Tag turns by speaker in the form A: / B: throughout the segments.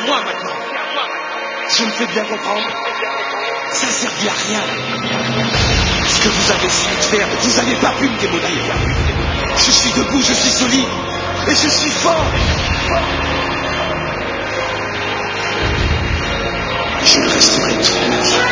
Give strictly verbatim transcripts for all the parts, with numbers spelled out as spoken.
A: à moi maintenant. Je me fais bien comprendre. Ça ne servit à rien. Ce que vous avez essayé de faire, vous n'avez pas pu me démolir. Je suis debout, je suis solide. Et je suis fort. Je le resterai toute ma vie.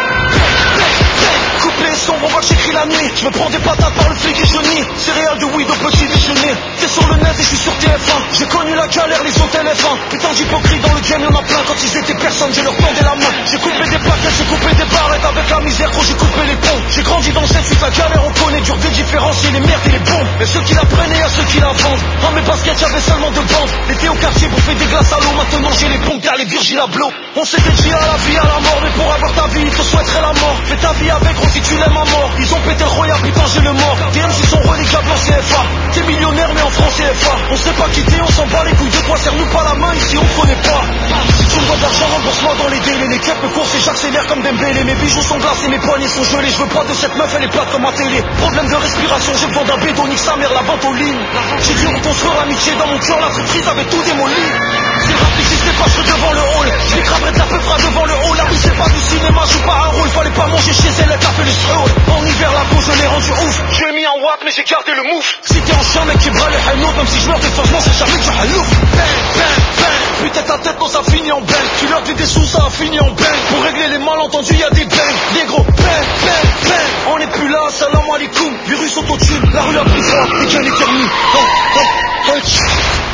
A: Couplet sombre, on voit que j'écris la nuit. Je me prends des patates par le flic et je nie. Céréales de weed au petit déjeuner. T'es sur le net et je suis sur T F un. J'ai connu la galère, les hôtels F un. Putain d'hypocrite dans le game, y'en a plein. Quand ils étaient personne, je leur tendais la main. J'ai coupé des plaquettes, j'ai coupé des barrettes. Avec la misère, gros, j'ai coupé les ponts. J'ai grandi dans cette suite, la galère, on connaît. Dur de différencier les merdes et les bombes. Et ceux qui la prennent et à ceux qui la vendent. Dans mes baskets, j'avais seulement deux bandes. L'été au quartier, bouffer des glaces à l'eau. Maintenant, j'ai les pompes, les Virgil Abloh. On s'est dédié à la vie, à la mort. Mais pour avoir ta vie, il te souhaiterait la mort. Fais ta vie avec, gros, si tu l'aimes à mort. Ils ont pété le royal, putain, j'ai le mort. T M C sont renégables en C F A. T'es millionnaire, mais en France C F A. On sait pas quitter, on s'en bat les couilles. De quoi serre-nous pas la main, ici on connaît pas. Si tu me dois d'argent, rembourse-moi dans les délais. Les quêtes me courent et j'accélère comme Dembélé. Mes bijoux sont glacés, mes poignets sont gelés. Je veux pas de cette meuf, elle est plate comme ma télé. Problème de respiration, j'ai besoin d'un bédo, nique sa mère, la vente aux lignes. J'ai dû reconstruire l'amitié dans mon cœur, la traîtrise avait tout démoli. Si le rap n'existait pas, je serais devant le hall. Je m'écramerais de la peu fera devant le hall. La vie c'est pas du cinéma, joue pas un rôle. Fallait pas manger chez elle, elle t'a fait le stroll. En hiver, la peau, je l'ai rendu ouf. Je l'ai mis en watt, mais j'ai gardé le mouf. Si t'es en chien, mec, qui bras le hanout. Même si je meurs de faim, je mangerai jamais que du halouf. Bang, bang, bang. Putain, ta tête, quand ça finit en bang. Tu leur dis des sous, ça a fini en bang. Pour régler les malentendus, y'a des bangs. Des gros bang, bang, bang. On est plus là, salam alaikum. Virus autotune, la rue a pris froid. Et qu'elle est terminée. Oh, oh, oh.